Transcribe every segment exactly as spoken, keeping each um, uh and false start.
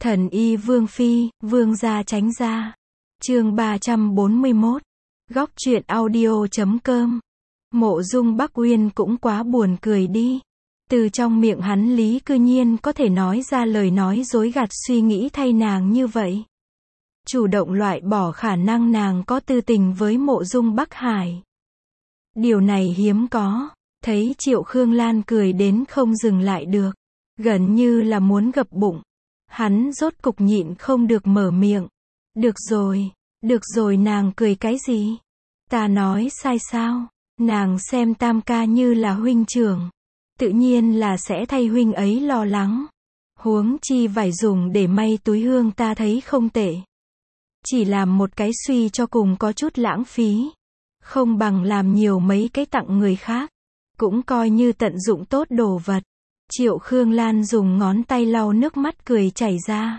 Thần y Vương Phi, Vương gia tránh ra. Chương ba trăm bốn mươi mốt. Góc truyện audio chấm com. Mộ Dung Bắc Uyên cũng quá buồn cười đi. Từ trong miệng hắn Lý cư nhiên có thể nói ra lời nói dối gạt suy nghĩ thay nàng như vậy. Chủ động loại bỏ khả năng nàng có tư tình với Mộ Dung Bắc Hải. Điều này hiếm có. Thấy Triệu Khương Lan cười đến không dừng lại được. Gần như là muốn gập bụng. Hắn rốt cục nhịn không được mở miệng. Được rồi, được rồi, nàng cười cái gì? Ta nói sai sao? Nàng xem Tam ca như là huynh trưởng. Tự nhiên là sẽ thay huynh ấy lo lắng. Huống chi vải dùng để may túi hương ta thấy không tệ. Chỉ làm một cái suy cho cùng có chút lãng phí. Không bằng làm nhiều mấy cái tặng người khác. Cũng coi như tận dụng tốt đồ vật. Triệu Khương Lan dùng ngón tay lau nước mắt cười chảy ra.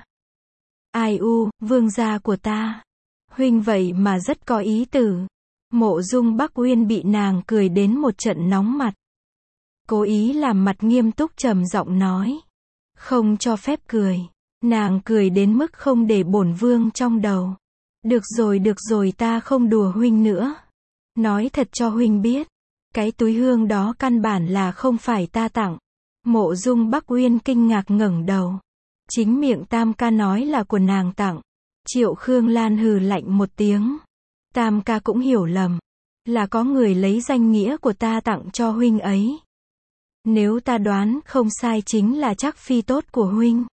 Ai u, vương gia của ta. Huynh vậy mà rất có ý tử. Mộ Dung Bắc Uyên bị nàng cười đến một trận nóng mặt. Cố ý làm mặt nghiêm túc trầm giọng nói. Không cho phép cười. Nàng cười đến mức không để bổn vương trong đầu. Được rồi được rồi, ta không đùa huynh nữa. Nói thật cho huynh biết. Cái túi hương đó căn bản là không phải ta tặng. Mộ Dung Bắc Uyên kinh ngạc ngẩng đầu. Chính miệng Tam ca nói là của nàng tặng. Triệu Khương Lan hừ lạnh một tiếng. Tam ca cũng hiểu lầm. Là có người lấy danh nghĩa của ta tặng cho huynh ấy. Nếu ta đoán không sai chính là chắc phi tốt của huynh.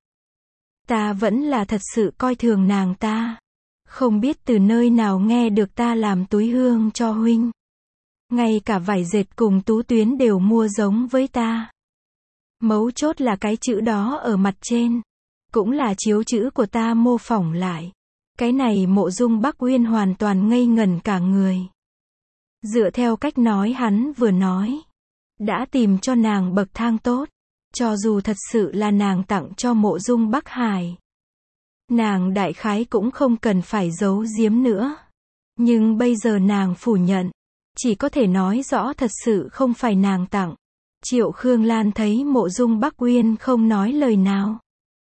Ta vẫn là thật sự coi thường nàng ta. Không biết từ nơi nào nghe được ta làm túi hương cho huynh. Ngay cả vải dệt cùng tú tuyến đều mua giống với ta. Mấu chốt là cái chữ đó ở mặt trên. Cũng là chiếu chữ của ta mô phỏng lại. Cái này Mộ Dung Bắc Uyên hoàn toàn ngây ngẩn cả người. Dựa theo cách nói hắn vừa nói. Đã tìm cho nàng bậc thang tốt. Cho dù thật sự là nàng tặng cho Mộ Dung Bắc Hải. Nàng đại khái cũng không cần phải giấu giếm nữa. Nhưng bây giờ nàng phủ nhận. Chỉ có thể nói rõ thật sự không phải nàng tặng. Triệu Khương Lan thấy Mộ Dung Bắc Uyên không nói lời nào.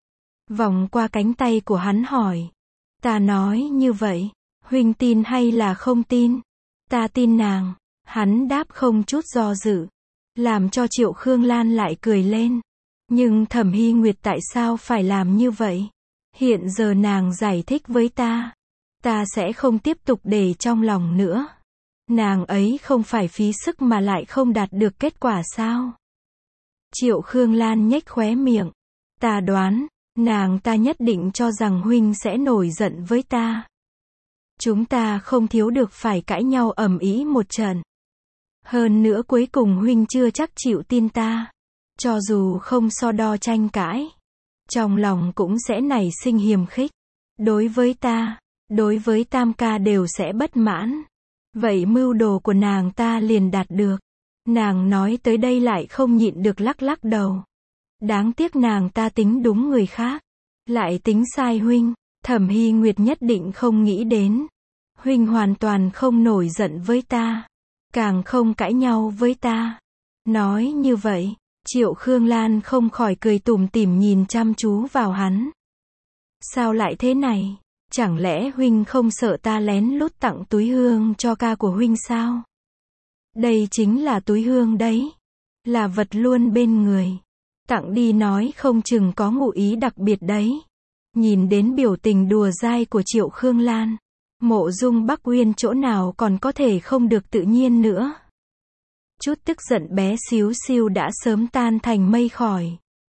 Vòng qua cánh tay của hắn hỏi. Ta nói như vậy, huynh tin hay là không tin? Ta tin nàng. Hắn đáp không chút do dự. Làm cho Triệu Khương Lan lại cười lên. Nhưng Thẩm Hy Nguyệt tại sao phải làm như vậy? Hiện giờ nàng giải thích với ta. Ta sẽ không tiếp tục để trong lòng nữa. Nàng ấy không phải phí sức mà lại không đạt được kết quả sao? Triệu Khương Lan nhếch khóe miệng. Ta đoán, nàng ta nhất định cho rằng huynh sẽ nổi giận với ta. Chúng ta không thiếu được phải cãi nhau ầm ĩ một trận. Hơn nữa cuối cùng huynh chưa chắc chịu tin ta. Cho dù không so đo tranh cãi. Trong lòng cũng sẽ nảy sinh hiềm khích. Đối với ta, đối với Tam ca đều sẽ bất mãn. Vậy mưu đồ của nàng ta liền đạt được. Nàng nói tới đây lại không nhịn được lắc lắc đầu. Đáng tiếc nàng ta tính đúng người khác. Lại tính sai huynh. Thẩm Hy Nguyệt nhất định không nghĩ đến. Huynh hoàn toàn không nổi giận với ta. Càng không cãi nhau với ta. Nói như vậy, Triệu Khương Lan không khỏi cười tủm tỉm nhìn chăm chú vào hắn. Sao lại thế này? Chẳng lẽ huynh không sợ ta lén lút tặng túi hương cho ca của huynh sao? Đây chính là túi hương đấy. Là vật luôn bên người. Tặng đi nói không chừng có ngụ ý đặc biệt đấy. Nhìn đến biểu tình đùa dai của Triệu Khương Lan. Mộ Dung Bắc Uyên chỗ nào còn có thể không được tự nhiên nữa. Chút tức giận bé xíu xiu đã sớm tan thành mây khói.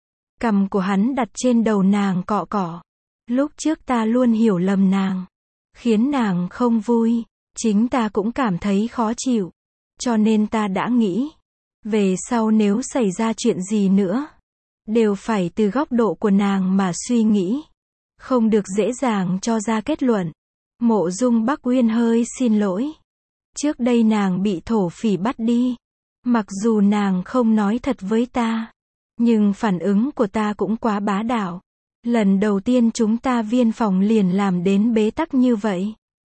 Cằm của hắn đặt trên đầu nàng cọ cọ. Lúc trước ta luôn hiểu lầm nàng. Khiến nàng không vui. Chính ta cũng cảm thấy khó chịu. Cho nên ta đã nghĩ. Về sau nếu xảy ra chuyện gì nữa. Đều phải từ góc độ của nàng mà suy nghĩ. Không được dễ dàng cho ra kết luận. Mộ Dung Bắc Uyên hơi xin lỗi. Trước đây nàng bị thổ phỉ bắt đi. Mặc dù nàng không nói thật với ta. Nhưng phản ứng của ta cũng quá bá đạo. Lần đầu tiên chúng ta viên phòng liền làm đến bế tắc như vậy.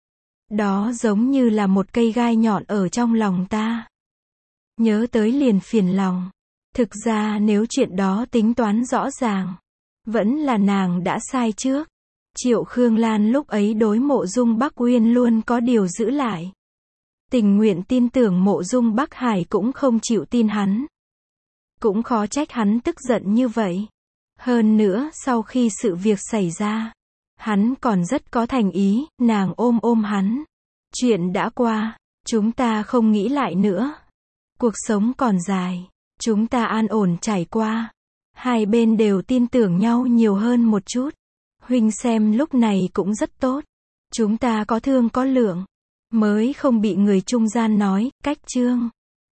Đó giống như là một cây gai nhọn ở trong lòng ta. Nhớ tới liền phiền lòng. Thực ra nếu chuyện đó tính toán rõ ràng. Vẫn là nàng đã sai trước. Triệu Khương Lan lúc ấy đối Mộ Dung Bắc Uyên luôn có điều giữ lại. Tình nguyện tin tưởng Mộ Dung Bắc Hải cũng không chịu tin hắn. Cũng khó trách hắn tức giận như vậy. Hơn nữa, sau khi sự việc xảy ra, hắn còn rất có thành ý, nàng ôm ôm hắn. Chuyện đã qua, chúng ta không nghĩ lại nữa. Cuộc sống còn dài, chúng ta an ổn trải qua. Hai bên đều tin tưởng nhau nhiều hơn một chút. Huynh xem lúc này cũng rất tốt. Chúng ta có thương có lượng, mới không bị người trung gian nói, cách chương.